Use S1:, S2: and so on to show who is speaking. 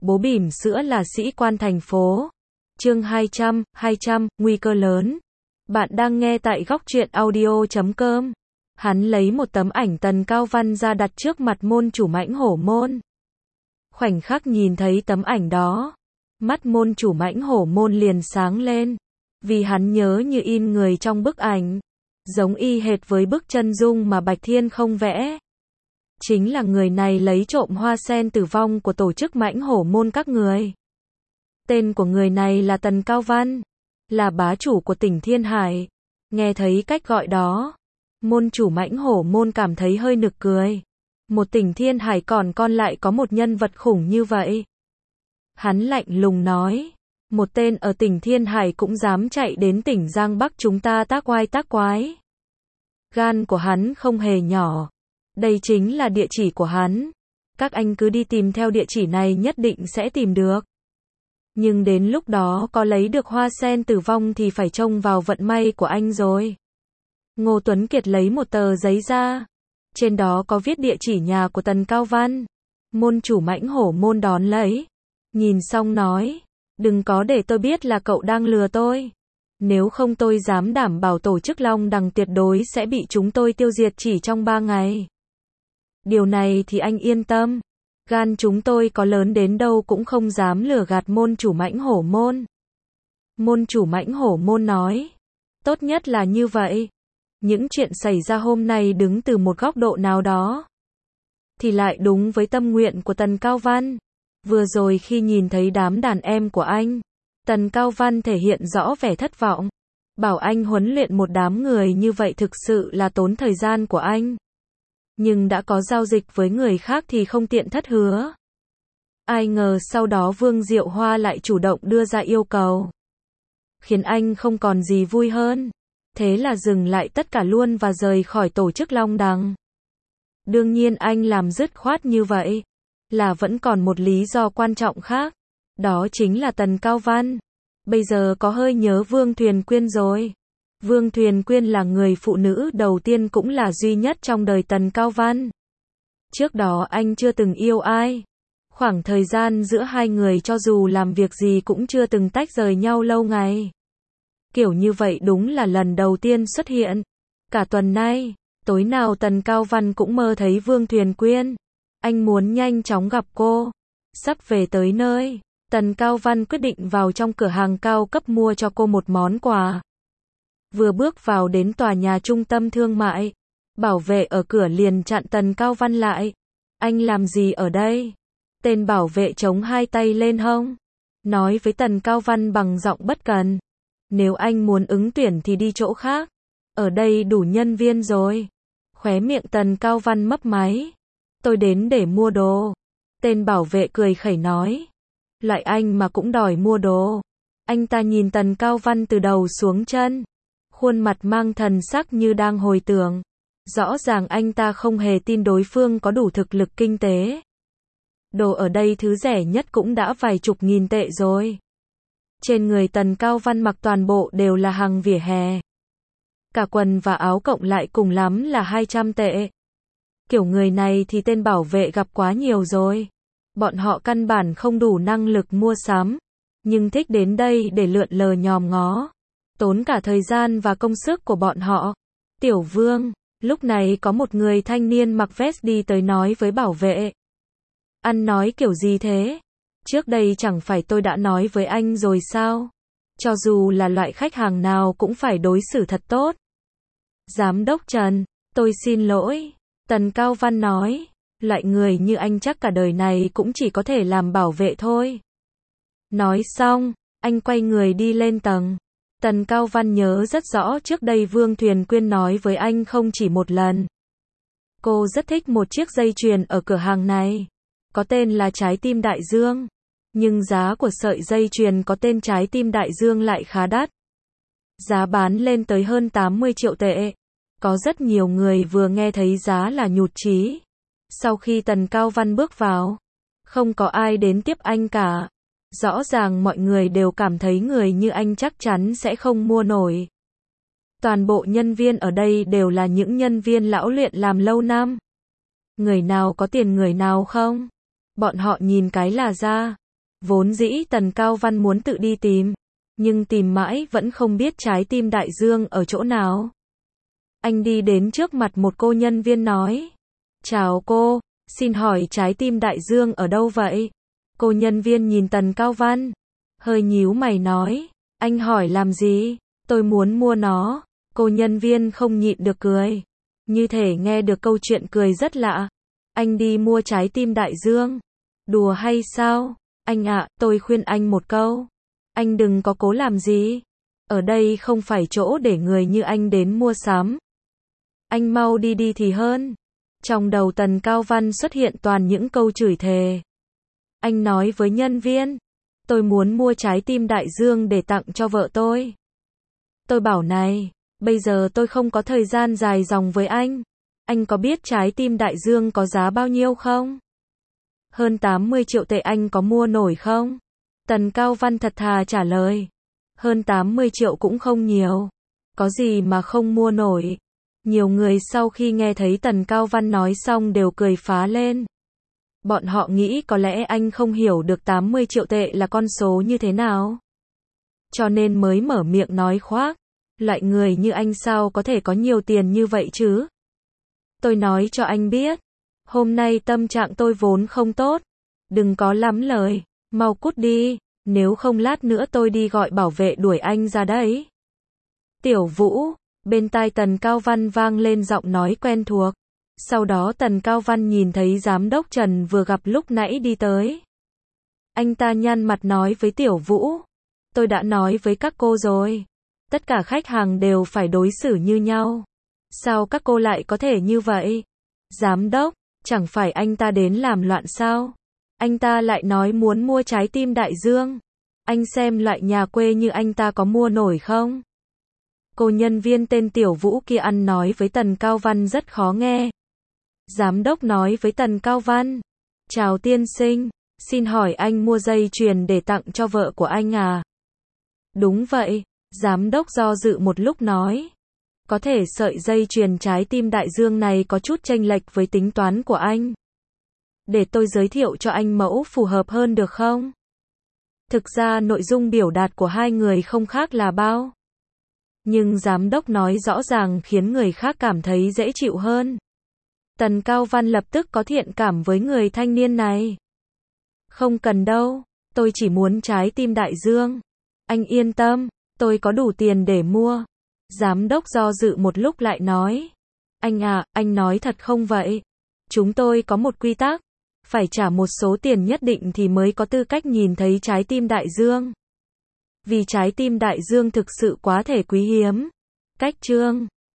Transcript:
S1: Bố bỉm sữa là sĩ quan thành phố. Chương 200, nguy cơ lớn. Bạn đang nghe tại góc truyện audio.com. Hắn lấy một tấm ảnh Tần Cao Văn ra đặt trước mặt môn chủ Mãnh Hổ Môn. Khoảnh khắc nhìn thấy tấm ảnh đó, mắt môn chủ Mãnh Hổ Môn liền sáng lên, vì hắn nhớ như in người trong bức ảnh, giống y hệt với bức chân dung mà Bạch Thiên không vẽ. Chính là người này lấy trộm hoa sen tử vong của tổ chức Mãnh Hổ Môn các người. Tên của người này là Tần Cao Văn, là bá chủ của tỉnh Thiên Hải. Nghe thấy cách gọi đó, môn chủ Mãnh Hổ Môn cảm thấy hơi nực cười. Một tỉnh Thiên Hải còn lại có một nhân vật khủng như vậy. Hắn lạnh lùng nói, một tên ở tỉnh Thiên Hải cũng dám chạy đến tỉnh Giang Bắc chúng ta tác oai tác quái. Gan của hắn không hề nhỏ. Đây chính là địa chỉ của hắn. Các anh cứ đi tìm theo địa chỉ này nhất định sẽ tìm được. Nhưng đến lúc đó có lấy được hoa sen tử vong thì phải trông vào vận may của anh rồi. Ngô Tuấn Kiệt lấy một tờ giấy ra. Trên đó có viết địa chỉ nhà của Tần Cao Văn. Môn chủ Mãnh Hổ Môn đón lấy. Nhìn xong nói, đừng có để tôi biết là cậu đang lừa tôi. Nếu không tôi dám đảm bảo tổ chức Long Đằng tuyệt đối sẽ bị chúng tôi tiêu diệt chỉ trong 3 ngày. Điều này thì anh yên tâm. Gan chúng tôi có lớn đến đâu cũng không dám lừa gạt môn chủ Mãnh Hổ Môn. Môn chủ Mãnh Hổ Môn nói, tốt nhất là như vậy. Những chuyện xảy ra hôm nay đứng từ một góc độ nào đó thì lại đúng với tâm nguyện của Tần Cao Văn. Vừa rồi khi nhìn thấy đám đàn em của anh, Tần Cao Văn thể hiện rõ vẻ thất vọng. Bảo anh huấn luyện một đám người như vậy thực sự là tốn thời gian của anh. Nhưng đã có giao dịch với người khác thì không tiện thất hứa. Ai ngờ sau đó Vương Diệu Hoa lại chủ động đưa ra yêu cầu, khiến anh không còn gì vui hơn. Thế là dừng lại tất cả luôn và rời khỏi tổ chức Long Đằng. Đương nhiên anh làm dứt khoát như vậy là vẫn còn một lý do quan trọng khác. Đó chính là Tần Cao Văn bây giờ có hơi nhớ Vương Thuyền Quyên rồi. Vương Thuyền Quyên là người phụ nữ đầu tiên cũng là duy nhất trong đời Tần Cao Văn. Trước đó anh chưa từng yêu ai. Khoảng thời gian giữa hai người cho dù làm việc gì cũng chưa từng tách rời nhau lâu ngày. Kiểu như vậy đúng là lần đầu tiên xuất hiện. Cả tuần nay, tối nào Tần Cao Văn cũng mơ thấy Vương Thuyền Quyên. Anh muốn nhanh chóng gặp cô. Sắp về tới nơi, Tần Cao Văn quyết định vào trong cửa hàng cao cấp mua cho cô một món quà. Vừa bước vào đến tòa nhà trung tâm thương mại, bảo vệ ở cửa liền chặn Tần Cao Văn lại. Anh làm gì ở đây? Tên bảo vệ chống hai tay lên hông, nói với Tần Cao Văn bằng giọng bất cần. Nếu anh muốn ứng tuyển thì đi chỗ khác. Ở đây đủ nhân viên rồi. Khóe miệng Tần Cao Văn mấp máy. Tôi đến để mua đồ. Tên bảo vệ cười khẩy nói. Loại anh mà cũng đòi mua đồ. Anh ta nhìn Tần Cao Văn từ đầu xuống chân. Khuôn mặt mang thần sắc như đang hồi tưởng. Rõ ràng anh ta không hề tin đối phương có đủ thực lực kinh tế. Đồ ở đây thứ rẻ nhất cũng đã vài chục nghìn tệ rồi. Trên người Tần Cao Văn mặc toàn bộ đều là hàng vỉa hè. Cả quần và áo cộng lại cùng lắm là 200 tệ. Kiểu người này thì tên bảo vệ gặp quá nhiều rồi. Bọn họ căn bản không đủ năng lực mua sắm. Nhưng thích đến đây để lượn lờ nhòm ngó. Tốn cả thời gian và công sức của bọn họ. Tiểu Vương, lúc này có một người thanh niên mặc vest đi tới nói với bảo vệ. Ăn nói kiểu gì thế? Trước đây chẳng phải tôi đã nói với anh rồi sao? Cho dù là loại khách hàng nào cũng phải đối xử thật tốt. Giám đốc Trần, tôi xin lỗi. Tần Cao Văn nói, loại người như anh chắc cả đời này cũng chỉ có thể làm bảo vệ thôi. Nói xong, anh quay người đi lên tầng. Tần Cao Văn nhớ rất rõ trước đây Vương Thuyền Quyên nói với anh không chỉ một lần. Cô rất thích một chiếc dây chuyền ở cửa hàng này. Có tên là Trái Tim Đại Dương. Nhưng giá của sợi dây chuyền có tên Trái Tim Đại Dương lại khá đắt. Giá bán lên tới hơn 80 triệu tệ. Có rất nhiều người vừa nghe thấy giá là nhụt chí. Sau khi Tần Cao Văn bước vào, không có ai đến tiếp anh cả. Rõ ràng mọi người đều cảm thấy người như anh chắc chắn sẽ không mua nổi. Toàn bộ nhân viên ở đây đều là những nhân viên lão luyện làm lâu năm. Người nào có tiền người nào không? Bọn họ nhìn cái là ra. Vốn dĩ Tần Cao Văn muốn tự đi tìm, nhưng tìm mãi vẫn không biết trái tim đại dương ở chỗ nào. Anh đi đến trước mặt một cô nhân viên nói. Chào cô, xin hỏi trái tim đại dương ở đâu vậy? Cô nhân viên nhìn Tần Cao Văn, hơi nhíu mày nói. Anh hỏi làm gì? Tôi muốn mua nó. Cô nhân viên không nhịn được cười. Như thể nghe được câu chuyện cười rất lạ. Anh đi mua trái tim đại dương. Đùa hay sao? Anh ạ, tôi khuyên anh một câu. Anh đừng có cố làm gì. Ở đây không phải chỗ để người như anh đến mua sắm. Anh mau đi đi thì hơn. Trong đầu Tần Cao Văn xuất hiện toàn những câu chửi thề. Anh nói với nhân viên. Tôi muốn mua trái tim đại dương để tặng cho vợ tôi. Tôi bảo này, bây giờ tôi không có thời gian dài dòng với anh. Anh có biết trái tim đại dương có giá bao nhiêu không? Hơn 80 triệu tệ, anh có mua nổi không? Tần Cao Văn thật thà trả lời. Hơn 80 triệu cũng không nhiều. Có gì mà không mua nổi. Nhiều người sau khi nghe thấy Tần Cao Văn nói xong đều cười phá lên. Bọn họ nghĩ có lẽ anh không hiểu được 80 triệu tệ là con số như thế nào. Cho nên mới mở miệng nói khoác. Loại người như anh sao có thể có nhiều tiền như vậy chứ? Tôi nói cho anh biết. Hôm nay tâm trạng tôi vốn không tốt. Đừng có lắm lời. Mau cút đi. Nếu không lát nữa tôi đi gọi bảo vệ đuổi anh ra đấy. Tiểu Vũ. Bên tai Tần Cao Văn vang lên giọng nói quen thuộc. Sau đó Tần Cao Văn nhìn thấy giám đốc Trần vừa gặp lúc nãy đi tới. Anh ta nhăn mặt nói với Tiểu Vũ. Tôi đã nói với các cô rồi. Tất cả khách hàng đều phải đối xử như nhau. Sao các cô lại có thể như vậy? Giám đốc, chẳng phải anh ta đến làm loạn sao? Anh ta lại nói muốn mua trái tim đại dương. Anh xem loại nhà quê như anh ta có mua nổi không? Cô nhân viên tên Tiểu Vũ kia ăn nói với Tần Cao Văn rất khó nghe. Giám đốc nói với Tần Cao Văn. Chào tiên sinh, xin hỏi anh mua dây chuyền để tặng cho vợ của anh à? Đúng vậy, giám đốc do dự một lúc nói. Có thể sợi dây chuyền trái tim đại dương này có chút chênh lệch với tính toán của anh. Để tôi giới thiệu cho anh mẫu phù hợp hơn được không? Thực ra nội dung biểu đạt của hai người không khác là bao. Nhưng giám đốc nói rõ ràng khiến người khác cảm thấy dễ chịu hơn. Tần Cao Văn lập tức có thiện cảm với người thanh niên này. Không cần đâu, tôi chỉ muốn trái tim đại dương. Anh yên tâm, tôi có đủ tiền để mua. Giám đốc do dự một lúc lại nói. Anh à, anh nói thật không vậy? Chúng tôi có một quy tắc. Phải trả một số tiền nhất định thì mới có tư cách nhìn thấy trái tim đại dương. Vì trái tim đại dương thực sự quá thể quý hiếm. Cách chương